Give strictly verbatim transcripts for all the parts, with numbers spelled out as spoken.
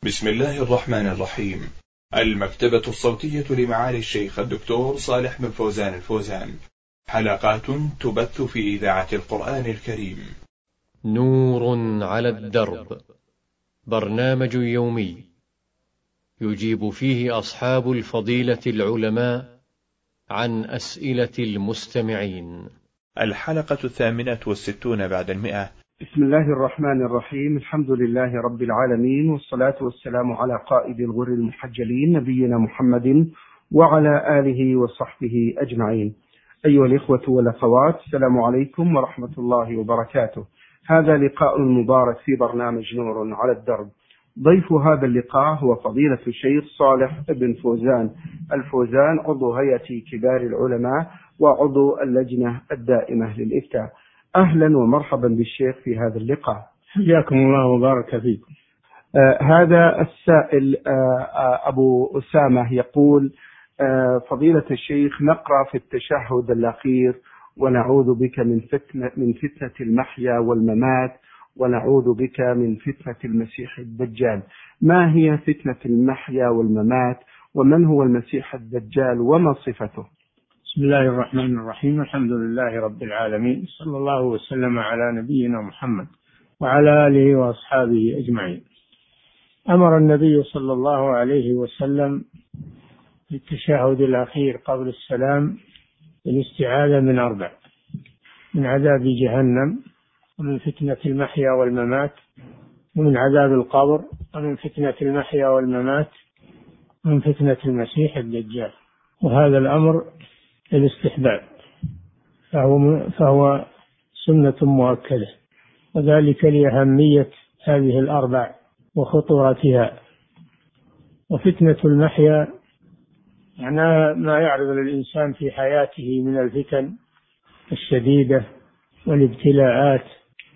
بسم الله الرحمن الرحيم. المكتبة الصوتية لمعالي الشيخ الدكتور صالح بن فوزان الفوزان، حلقات تبث في إذاعة القرآن الكريم. نور على الدرب، برنامج يومي يجيب فيه أصحاب الفضيلة العلماء عن أسئلة المستمعين. الحلقة الثامنة والستون بعد المئة. بسم الله الرحمن الرحيم. الحمد لله رب العالمين، والصلاة والسلام على قائد الغر المحجلين نبينا محمد وعلى آله وصحبه أجمعين. أيها الإخوة والأخوات، السلام عليكم ورحمة الله وبركاته. هذا لقاء مبارك في برنامج نور على الدرب. ضيف هذا اللقاء هو فضيلة الشيخ صالح بن فوزان الفوزان، عضو هيئة كبار العلماء وعضو اللجنة الدائمة للإفتاء. أهلا ومرحبا بالشيخ في هذا اللقاء. حياكم الله وبارك فيكم. آه هذا السائل آه آه أبو أسامة يقول: آه فضيلة الشيخ، نقرأ في التشهد الأخير: ونعوذ بك من فتنة من فتنة المحيا والممات، ونعوذ بك من فتنة المسيح الدجال. ما هي فتنة المحيا والممات؟ ومن هو المسيح الدجال وما صفته؟ بسم الله الرحمن الرحيم. الحمد لله رب العالمين، صلى الله وسلم على نبينا محمد وعلى آله وأصحابه أجمعين. أمر النبي صلى الله عليه وسلم في التشهد الأخير قبل السلام بالاستعاذة من أربع: من عذاب جهنم، ومن فتنة المحيا والممات، ومن عذاب القبر، ومن فتنة المحيا والممات، ومن فتنة المسيح الدجال. وهذا الأمر الاستحباب، فهو, فهو سنة مؤكدة، وذلك لأهمية هذه الأربع وخطورتها. وفتنة المحيا معناها ما يعرض للإنسان في حياته من الفتن الشديدة والابتلاءات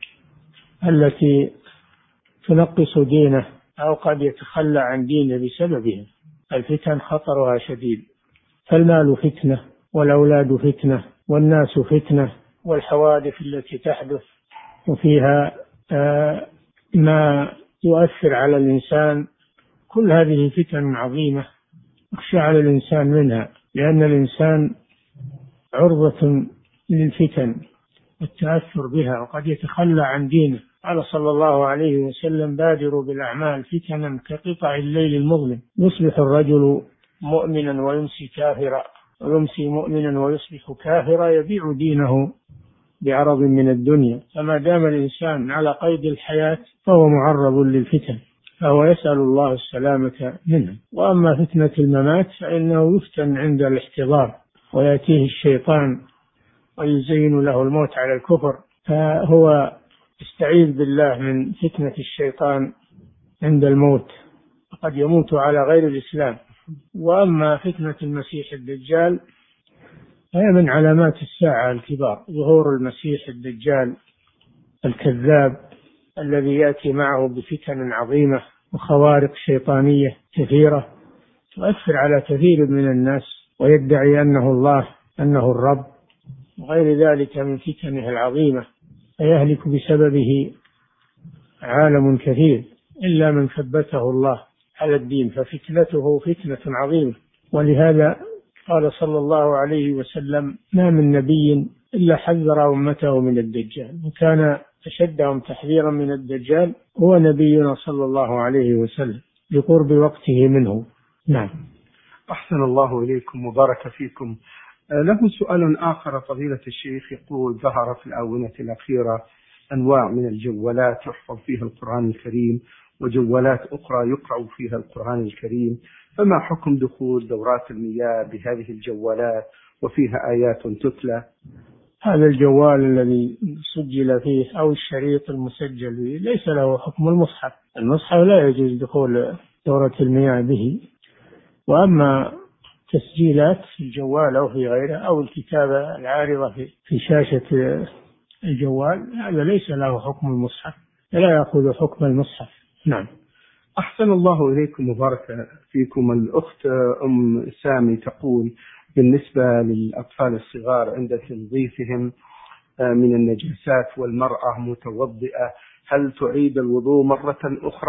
التي تنقص دينه أو قد يتخلى عن دينه بسببها. الفتن خطرها شديد، فالمال فتنة، والأولاد فتنة، والناس فتنة، والحوادث التي تحدث وفيها ما يؤثر على الإنسان، كل هذه فتن عظيمة يخشى على الإنسان منها، لأن الإنسان عرضة للفتن والتأثر بها، وقد يتخلى عن دينه. قال صلى الله عليه وسلم: بادروا بالأعمال فتنا كقطع الليل المظلم، يصبح الرجل مؤمنا ويمسي كافرا، ويمسي مؤمنا ويصبح كافرا، يبيع دينه بعرض من الدنيا. فما دام الإنسان على قيد الحياة فهو معرض للفتن، فهو يسأل الله السلامة منه. وأما فتنة الممات فإنه يفتن عند الاحتضار، ويأتيه الشيطان ويزين له الموت على الكفر، فهو يستعيذ بالله من فتنة الشيطان عند الموت، فقد يموت على غير الإسلام. وأما فتنة المسيح الدجال هي من علامات الساعة الكبار: ظهور المسيح الدجال الكذاب الذي يأتي معه بفتن عظيمة وخوارق شيطانية كثيرة تؤثر على كثير من الناس، ويدعي أنه الله، أنه الرب، وغير ذلك من فتنه العظيمة، فيهلك بسببه عالم كثير إلا من ثبته الله على الدين، ففتنته فتنة عظيمة. ولهذا قال صلى الله عليه وسلم: ما من نبي إلا حذر أمته من الدجال، وكان أشدهم تحذيرا من الدجال هو نبينا صلى الله عليه وسلم لقرب وقته منه. نعم. أحسن الله إليكم وبارك فيكم. له سؤال آخر فضيلة الشيخ، يقول: ظهر في الآونة الأخيرة أنواع من الجوالات يحفظ فيها القرآن الكريم، وجوالات أخرى يقرأ فيها القرآن الكريم، فما حكم دخول دورات المياه بهذه الجوالات وفيها آيات تتلى؟ هذا الجوال الذي سجل فيه أو الشريط المسجل فيه ليس له حكم المصحف. المصحف لا يجوز دخول دورة المياه به. وأما تسجيلات في الجوال أو في غيره، أو الكتابة العارضة في شاشة الجوال، هذا ليس له حكم المصحف، لا يأخذ حكم المصحف. نعم. أحسن الله إليكم وبارك فيكم. الأخت أم سامي تقول: بالنسبة للأطفال الصغار عند تنظيفهم من النجاسات والمرأة متوضئة، هل تعيد الوضوء مرة أخرى؟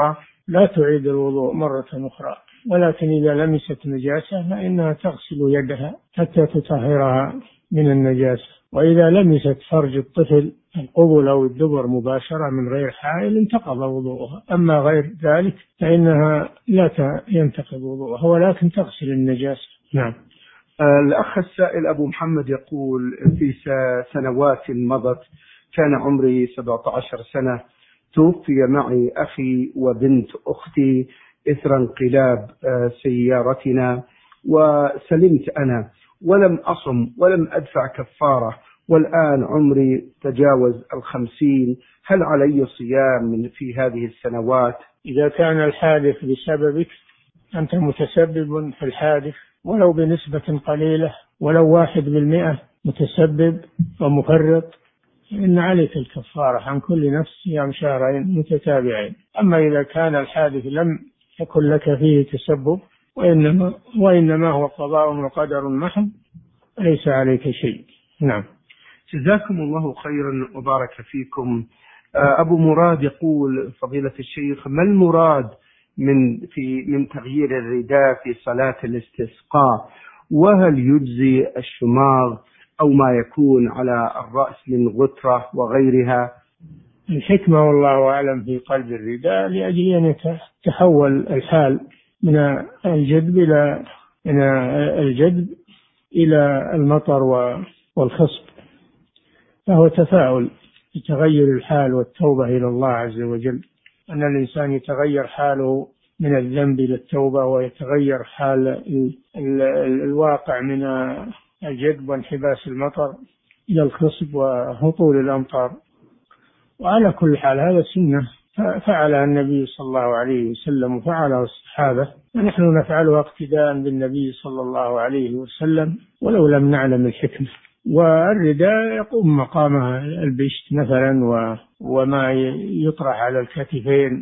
لا تعيد الوضوء مرة أخرى، ولكن إذا لمست نجاسة فإنها تغسل يدها حتى تطهرها من النجاسة. وإذا لمست فرج الطفل القبل أو الدبر مباشرة من غير حائل انتقض وضوءها، أما غير ذلك فإنها لا ينتقض وضوءها ولكن تغسل النجاسة. نعم. الأخ السائل أبو محمد يقول: في سنوات مضت كان عمري سبعة عشر سنة، توفي معي أخي وبنت أختي إثر انقلاب سيارتنا، وسلمت أنا ولم أصم ولم أدفع كفارة، والآن عمري تجاوز الخمسين، هل علي صيام في هذه السنوات؟ إذا كان الحادث بسببك، أنت متسبب في الحادث ولو بنسبة قليلة، ولو واحد بالمئة متسبب ومفرط، إن عليك الكفارة عن كل نفس صيام شهرين متتابعين. أما إذا كان الحادث لم يكن لك فيه تسبب وإنما, وإنما هو قضاء وقدر محض، ليس عليك شيء. نعم. جزاكم الله خيرا وبارك فيكم. أبو مراد يقول: فضيلة الشيخ، ما المراد من في من تغيير الرداء في صلاة الاستسقاء؟ وهل يجزي الشماغ أو ما يكون على الرأس من غترة وغيرها؟ الحكمة والله أعلم في قلب الرداء لأجل أن يتحول الحال من الجدب إلى من الجدب إلى المطر والخصب، فهو تفاعل يتغير الحال والتوبة إلى الله عز وجل، أن الإنسان يتغير حاله من الذنب إلى التوبة، ويتغير حال الواقع من الجدب وانحباس المطر إلى الخصب وهطول الأمطار. وعلى كل حال هذا سنة فعلها النبي صلى الله عليه وسلم وفعلها الصحابة، ونحن نفعلها اقتداء بالنبي صلى الله عليه وسلم ولو لم نعلم الحكمة. والرداء يقوم مقامها البشت مثلا وما يطرح على الكتفين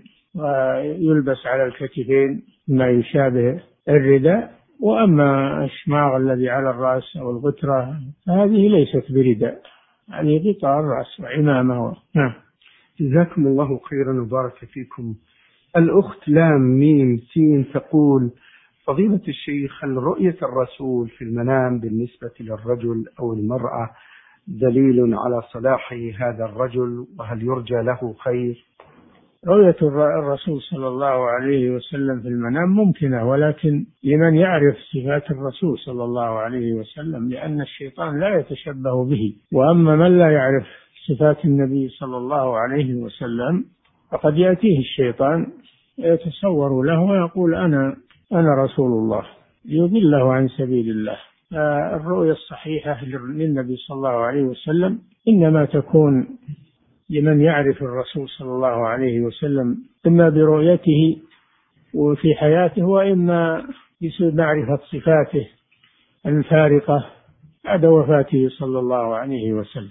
ويلبس على الكتفين ما يشابه الرداء. وأما الشماغ الذي على الرأس أو الغترة هذه ليست برداء، يعني غطاء الرأس وعمامة. نعم. جزاكم الله خيرا وبارك فيكم. الأخت لام ميم سين تقول: فضيلة الشيخ، هل رؤية الرسول في المنام بالنسبة للرجل أو المرأة دليل على صلاح هذا الرجل، وهل يرجى له خير؟ رؤية الرسول صلى الله عليه وسلم في المنام ممكنة، ولكن لمن يعرف صفات الرسول صلى الله عليه وسلم، لأن الشيطان لا يتشبه به. وأما من لا يعرف صفات النبي صلى الله عليه وسلم فقد يأتيه الشيطان يتصور له ويقول أنا أنا رسول الله ليضله عن سبيل الله. الرؤية الصحيحة للنبي صلى الله عليه وسلم إنما تكون لمن يعرف الرسول صلى الله عليه وسلم إما برؤيته وفي حياته، وإما بمعرفة صفاته الفارقة بعد وفاته صلى الله عليه وسلم،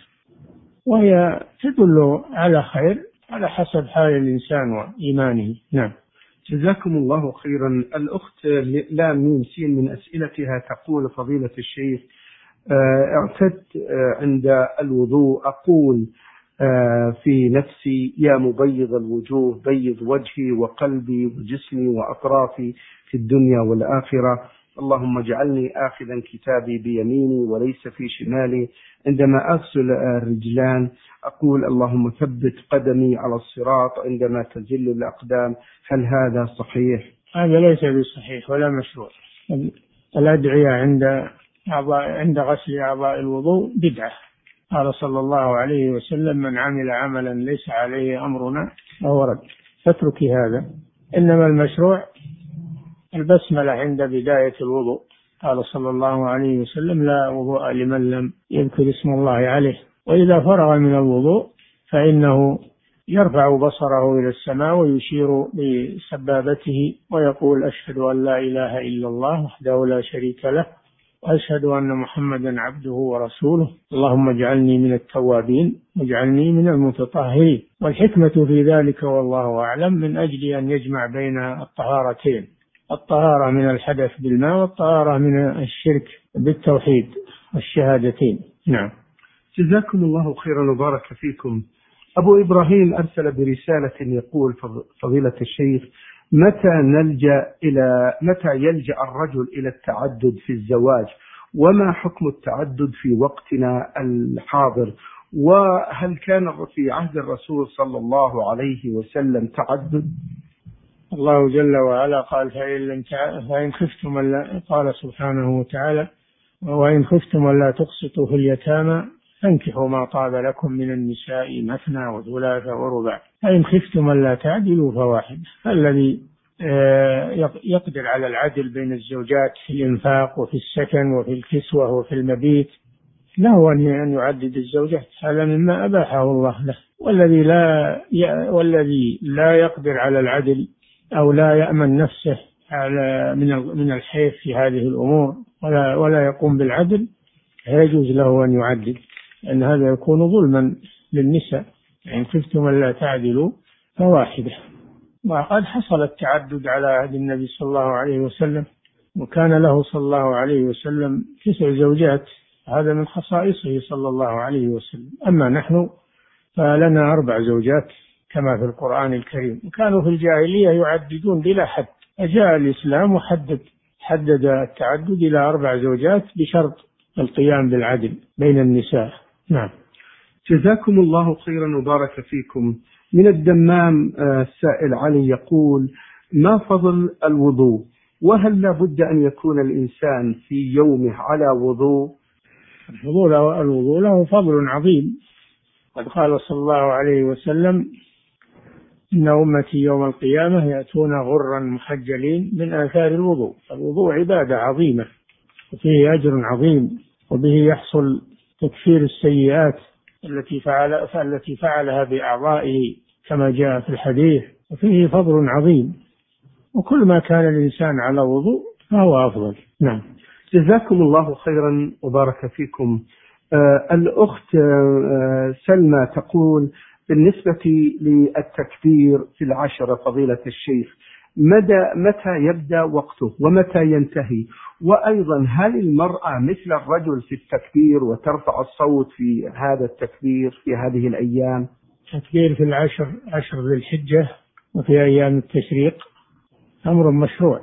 وهي تدل على خير على حسب حال الإنسان وإيمانه. نعم. جزاكم الله خيرا. الأخت لام ميم سين من أسئلتها تقول: فضيلة الشيخ، اعتدت عند الوضوء أقول في نفسي: يا مبيض الوجوه بيض وجهي وقلبي وجسمي وأطرافي في الدنيا والآخرة، اللهم اجعلني آخذا كتابي بيميني وليس في شمالي. عندما أغسل الرجلان أقول: اللهم ثبت قدمي على الصراط عندما تزل الأقدام، هل هذا صحيح؟ هذا ليس بصحيح ولا مشروع. الأدعية عند عند غسل أعضاء الوضوء بدعة. قال صلى الله عليه وسلم: من عمل عملا ليس عليه أمرنا فهو رد. فاتركي هذا. إنما المشروع البسملة عند بداية الوضوء. قال صلى الله عليه وسلم: لا وضوء لمن لم يذكر اسم الله عليه. وإذا فرغ من الوضوء فإنه يرفع بصره إلى السماء ويشير بسبابته ويقول: أشهد أن لا إله إلا الله وحده لا شريك له، وأشهد أن محمدا عبده ورسوله، اللهم اجعلني من التوابين واجعلني من المتطهرين. والحكمة في ذلك والله أعلم من أجل أن يجمع بين الطهارتين، الطهارة من الحدث بالماء والطهارة من الشرك بالتوحيد والشهادتين. نعم. جزاكم الله خيرا وبارك فيكم. أبو إبراهيم أرسل برسالة يقول: فضيلة الشيخ، متى نلجأ إلى متى يلجأ الرجل إلى التعدد في الزواج؟ وما حكم التعدد في وقتنا الحاضر؟ وهل كان في عهد الرسول صلى الله عليه وسلم تعدد؟ الله جل وعلا قال فإن لم فإن خفتم ألا قال سبحانه وتعالى وإن خفتم ألا تقسطوا في اليتامى فانكحوا ما طاب لكم من النساء مثنى وثلاث ورباع فإن خفتم ألا تعدلوا فواحد. الذي يقدر على العدل بين الزوجات في الإنفاق وفي السكن وفي الكسوة وفي المبيت له أن يعدد الزوجات، هذا مما أباحه الله له. والذي لا والذي لا يقدر على العدل أو لا يأمن نفسه على من من الحيف في هذه الأمور ولا ولا يقوم بالعدل يجوز له أن يعدل، لأن هذا يكون ظلما للنساء. إن خفتم ألا تعدلوا فواحدة. وقد حصل التعدد على عهد النبي صلى الله عليه وسلم، وكان له صلى الله عليه وسلم تسع زوجات، هذا من خصائصه صلى الله عليه وسلم. أما نحن فلنا أربع زوجات كما في القرآن الكريم، وكانوا في الجاهلية يعددون بلا حد، فجاء الإسلام وحدد حدد التعدد إلى أربع زوجات بشرط القيام بالعدل بين النساء. نعم. جزاكم الله خيرا وبارك فيكم. من الدمام السائل علي يقول: ما فضل الوضوء؟ وهل لا بد أن يكون الإنسان في يومه على وضوء؟ الوضوء له فضل عظيم. قد قال صلى الله عليه وسلم: إن أمتي يوم القيامة يأتون غرا محجلين من آثار الوضوء. الوضوء عبادة عظيمة وفيه أجر عظيم، وبه يحصل تكفير السيئات التي فعل التي فعلها بأعضائه كما جاء في الحديث، وفيه فضل عظيم، وكل ما كان الإنسان على وضوء فهو أفضل. نعم. جزاكم الله خيرا وبارك فيكم. آه الأخت آه سلمى تقول: بالنسبة للتكبير في العشرة فضيلة الشيخ، مدى متى يبدأ وقته ومتى ينتهي؟ وأيضا هل المرأة مثل الرجل في التكبير وترفع الصوت في هذا التكبير في هذه الأيام؟ التكبير في العشر عشر ذي الحجة وفي أيام التشريق أمر مشروع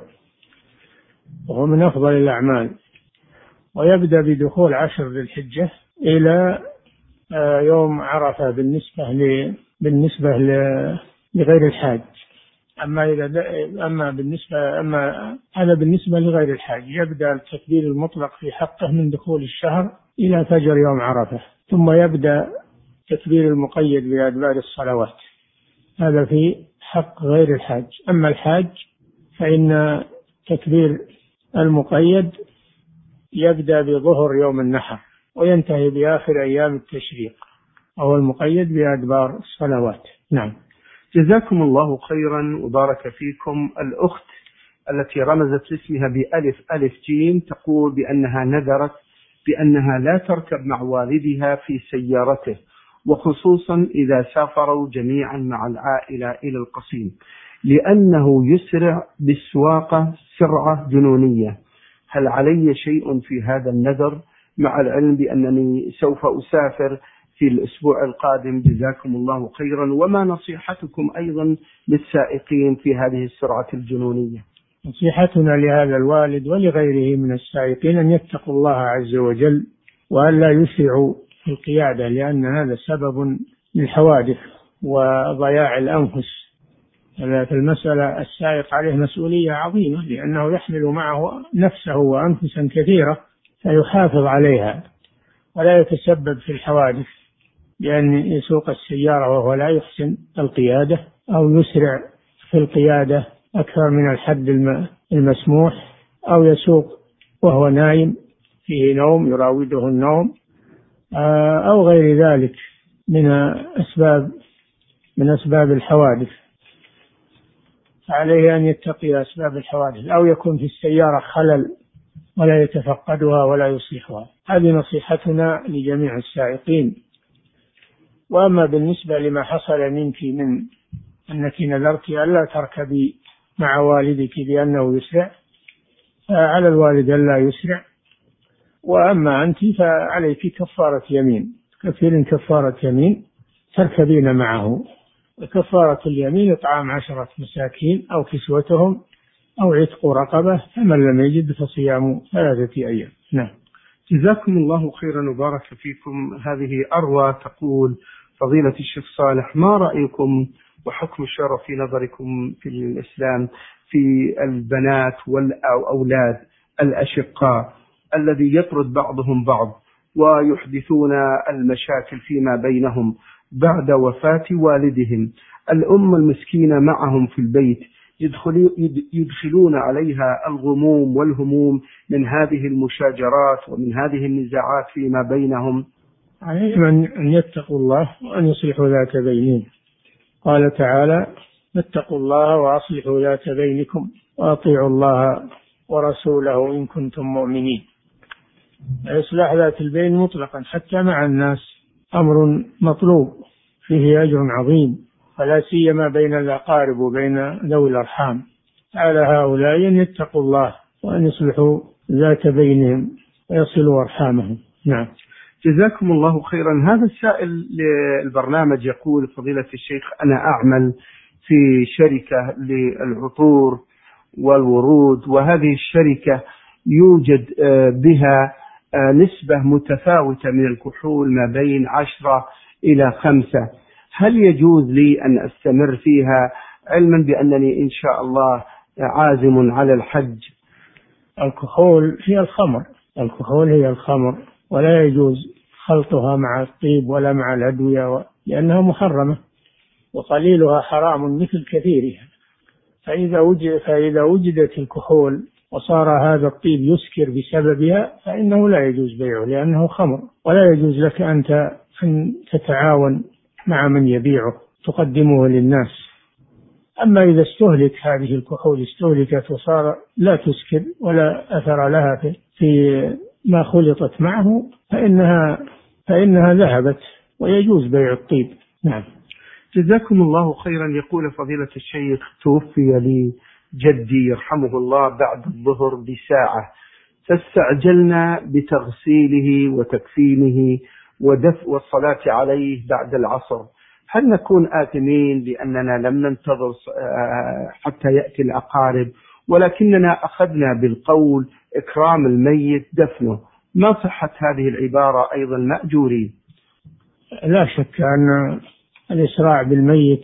وهو من أفضل الأعمال، ويبدأ بدخول عشر ذي الحجة إلى يوم عرفة بالنسبة ل... بالنسبة ل... لغير الحاج. أما إذا د... أما بالنسبة أما هذا بالنسبة لغير الحاج، يبدأ التكبير المطلق في حقه من دخول الشهر إلى فجر يوم عرفة، ثم يبدأ تكبير المقيد بأدبار الصلوات، هذا في حق غير الحاج. أما الحاج فإن تكبير المقيد يبدأ بظهر يوم النحر وينتهي بآخر أيام التشريق، أو المقيد بأدبار الصلوات. نعم. جزاكم الله خيرا وبارك فيكم. الأخت التي رمزت لاسمها بألف ألف جيم تقول بأنها نذرت بأنها لا تركب مع والدها في سيارته، وخصوصا إذا سافروا جميعا مع العائلة إلى القصيم، لأنه يسرع بالسواقة سرعة جنونية. هل علي شيء في هذا النذر، مع العلم بأنني سوف أسافر في الأسبوع القادم؟ جزاكم الله خيرا. وما نصيحتكم أيضا للسائقين في هذه السرعة الجنونية؟ نصيحتنا لهذا الوالد ولغيره من السائقين أن يتقوا الله عز وجل وأن لا يسرعوا في القيادة، لأن هذا سبب للحوادث وضياع الأنفس. في المسألة السائق عليه مسؤولية عظيمة، لأنه يحمل معه نفسه وأنفسا كثيرة فيحافظ عليها ولا يتسبب في الحوادث بأن يسوق السيارة وهو لا يحسن القيادة أو يسرع في القيادة أكثر من الحد المسموح، أو يسوق وهو نايم فيه نوم يراوده النوم، أو غير ذلك من أسباب من أسباب الحوادث. عليه أن يتقي أسباب الحوادث، أو يكون في السيارة خلل ولا يتفقدها ولا يصلحها. هذه نصيحتنا لجميع السائقين. وأما بالنسبة لما حصل منك من أنك نذرت ألا تركبي مع والدك بأنه يسرع، فعلى الوالد ألا يسرع. وأما أنت فعليك كفارة يمين، كثير كفارة يمين تركبين معه وكفارة اليمين إطعام عشرة مساكين أو كسوتهم أو عتق رقبة، فمن لم يجد فصيام ثلاثة أيام. نعم. جزاكم الله خيرا وبارك فيكم. هذه أروى تقول: فضيلة الشيخ صالح، ما رأيكم وحكم الشرع في نظركم في الإسلام في البنات والأولاد الأشقاء الذي يطرد بعضهم بعض ويحدثون المشاكل فيما بينهم بعد وفاة والدهم؟ الأم المسكينة معهم في البيت يدخلون عليها الغموم والهموم من هذه المشاجرات ومن هذه النزاعات فيما بينهم. عليهم أن يتقوا الله وأن يصلحوا ذات بينهم. قال تعالى: اتقوا الله وأصلحوا ذات بينكم وأطيعوا الله ورسوله إن كنتم مؤمنين. إصلاح ذات البين مطلقا حتى مع الناس أمر مطلوب فيه أجر عظيم، فلا سيما بين الأقارب وبين ذوي الأرحام. على هؤلاء أن يتقوا الله وأن يصلحوا ذات بينهم ويصلوا أرحامهم. نعم. جزاكم الله خيرا. هذا السائل للبرنامج يقول: فضيلة الشيخ، أنا أعمل في شركة للعطور والورود، وهذه الشركة يوجد بها نسبة متفاوتة من الكحول ما بين عشرة إلى خمسة. هل يجوز لي أن أستمر فيها علما بأنني إن شاء الله عازم على الحج؟ الكحول هي الخمر الكحول هي الخمر ولا يجوز خلطها مع الطيب ولا مع الأدوية لأنها محرمة، وقليلها حرام مثل كثيرها. فإذا وجد فإذا وجدت الكحول وصار هذا الطيب يسكر بسببها فإنه لا يجوز بيعه لأنه خمر، ولا يجوز لك أن تتعاون مع من يبيعه تقدمه للناس. أما إذا استهلك هذه الكحول استهلكت وصار لا تسكر ولا أثر لها في, في ما خلطت معه فإنها فإنها ذهبت ويجوز بيع الطيب. نعم. جزاكم الله خيرا. يقول: فضيلة الشيخ، توفي لي جدي يرحمه الله بعد الظهر بساعة، فاستعجلنا بتغسيله وتكفينه ودفء والصلاة عليه بعد العصر. هل نكون آثمين لأننا لم ننتظر حتى يأتي الأقارب ولكننا أخذنا بالقول إكرام الميت دفنه؟ ما صحة هذه العبارة أيضا مأجورين؟ لا شك أن الإسراع بالميت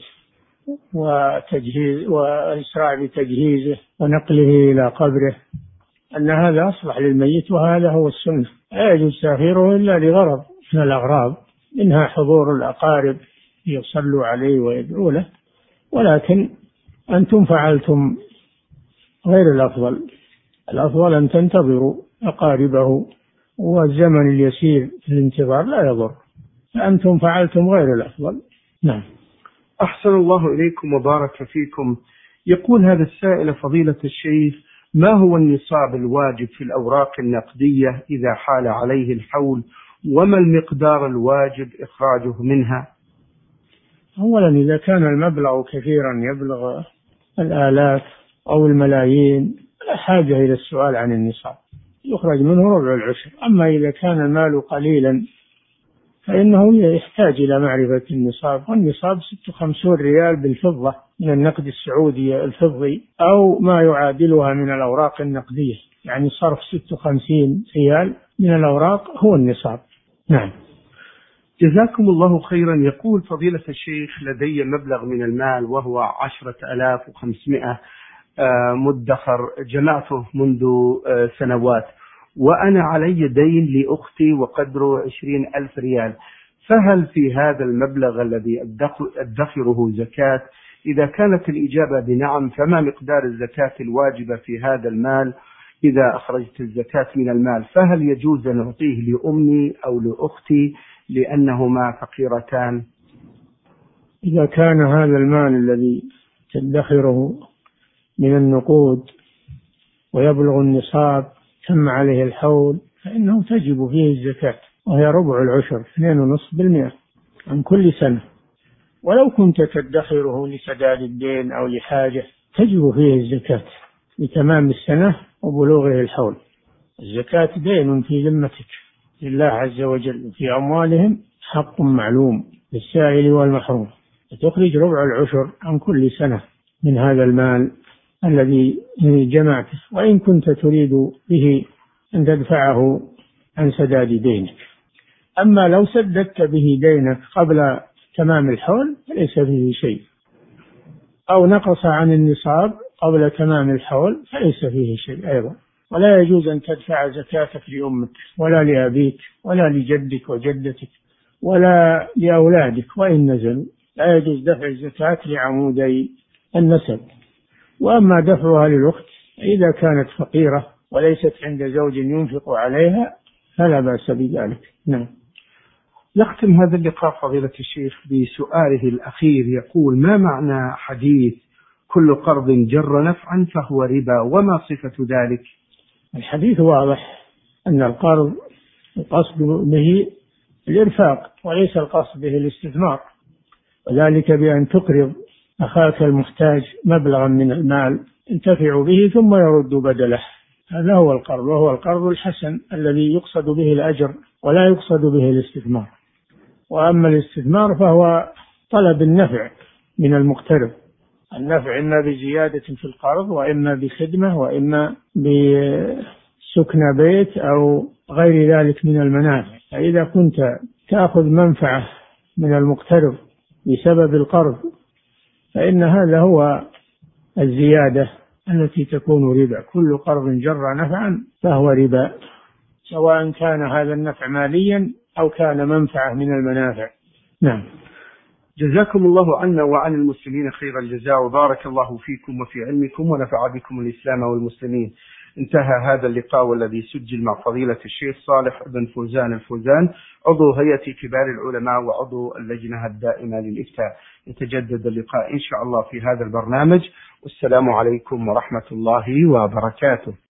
وتجهيز والإسراع بتجهيزه ونقله إلى قبره أن هذا أصلح للميت، وهذا هو السنة. لا يجوز تأخيره إلا لغرض من الأغراض، منها حضور الأقارب يصلوا عليه ويدعوا له، ولكن أنتم فعلتم غير الأفضل. الأفضل أن تنتظروا أقاربه، والزمن اليسير في الانتظار لا يضر، فأنتم فعلتم غير الأفضل. نعم. أحسن الله إليكم وبارك فيكم. يقول هذا السائل: فضيلة الشيخ، ما هو النصاب الواجب في الأوراق النقدية إذا حال عليه الحول، وما المقدار الواجب إخراجه منها؟ أولا إذا كان المبلغ كثيرا يبلغ الآلاف أو الملايين لا حاجة إلى السؤال عن النصاب، يخرج منه ربع العشر. أما إذا كان المال قليلا فإنه يحتاج إلى معرفة النصاب، والنصاب ستة وخمسون ريال بالفضة من النقد السعودي الفضي أو ما يعادلها من الأوراق النقدية، يعني صرف ستة وخمسين ريال من الأوراق هو النصاب. نعم. جزاكم الله خيرا. يقول: فضيلة الشيخ، لدي مبلغ من المال وهو عشرة آلاف وخمسمائة مدخر جمعته منذ سنوات، وأنا علي دين لأختي وقدره عشرين ألف ريال، فهل في هذا المبلغ الذي أدخره زكاة؟ إذا كانت الإجابة بنعم فما مقدار الزكاة الواجبة في هذا المال إذا أخرجت الزكاة من المال؟ فهل يجوز أن أعطيه لأمي أو لأختي لأنهما فقيرتان؟ إذا كان هذا المال الذي تدخره من النقود ويبلغ النصاب تم عليه الحول فإنه تجب فيه الزكاة، وهي ربع العشر اثنين ونصف بالمئة عن كل سنة. ولو كنت تدخره لسداد الدين أو لحاجة تجب فيه الزكاة لتمام السنة وبلوغه الحول. الزكاة دين في ذمتك لله عز وجل، في أموالهم حق معلوم للسائل والمحروم. تخرج ربع العشر عن كل سنة من هذا المال الذي جمعته، وإن كنت تريد به أن تدفعه عن سداد دينك. أما لو سددت به دينك قبل تمام الحول فليس فيه شيء، أو نقص عن النصاب قبل تمام الحول فليس فيه شيء أيضا. ولا يجوز أن تدفع زكاتك لأمك ولا لأبيك ولا لجدك وجدتك ولا لأولادك وإن نزلوا، لا يجوز دفع الزكاة لعمودي النسب. وأما دفعها للأخت إذا كانت فقيرة وليست عند زوج ينفق عليها فلا بأس بذلك. نعم. نختم هذا اللقاء فضيلة الشيخ بسؤاله الأخير، يقول: ما معنى حديث كل قرض جر نفعا فهو ربا، وما صفة ذلك؟ الحديث واضح أن القرض القصد به الإرفاق وليس القصد به الاستثمار، وذلك بأن تقرض أخاك المحتاج مبلغا من المال ينتفع به ثم يرد بدله، هذا هو القرض، وهو القرض الحسن الذي يقصد به الأجر ولا يقصد به الاستثمار. وأما الاستثمار فهو طلب النفع من المقترض، النفع إما بزيادة في القرض وإما بخدمة وإما بسكن بيت أو غير ذلك من المنافع. فإذا كنت تأخذ منفعة من المقترض بسبب القرض فإن هذا هو الزيادة التي تكون ربا. كل قرض جر نفعا فهو ربا، سواء كان هذا النفع ماليا أو كان منفعة من المنافع. نعم. جزاكم الله عنا وعن المسلمين خير الجزاء، وبارك الله فيكم وفي علمكم ونفع بكم الإسلام والمسلمين. انتهى هذا اللقاء والذي سجل مع فضيلة الشيخ صالح بن فوزان الفوزان، عضو هيئة كبار العلماء وعضو اللجنة الدائمة للإفتاء. يتجدد اللقاء إن شاء الله في هذا البرنامج، والسلام عليكم ورحمة الله وبركاته.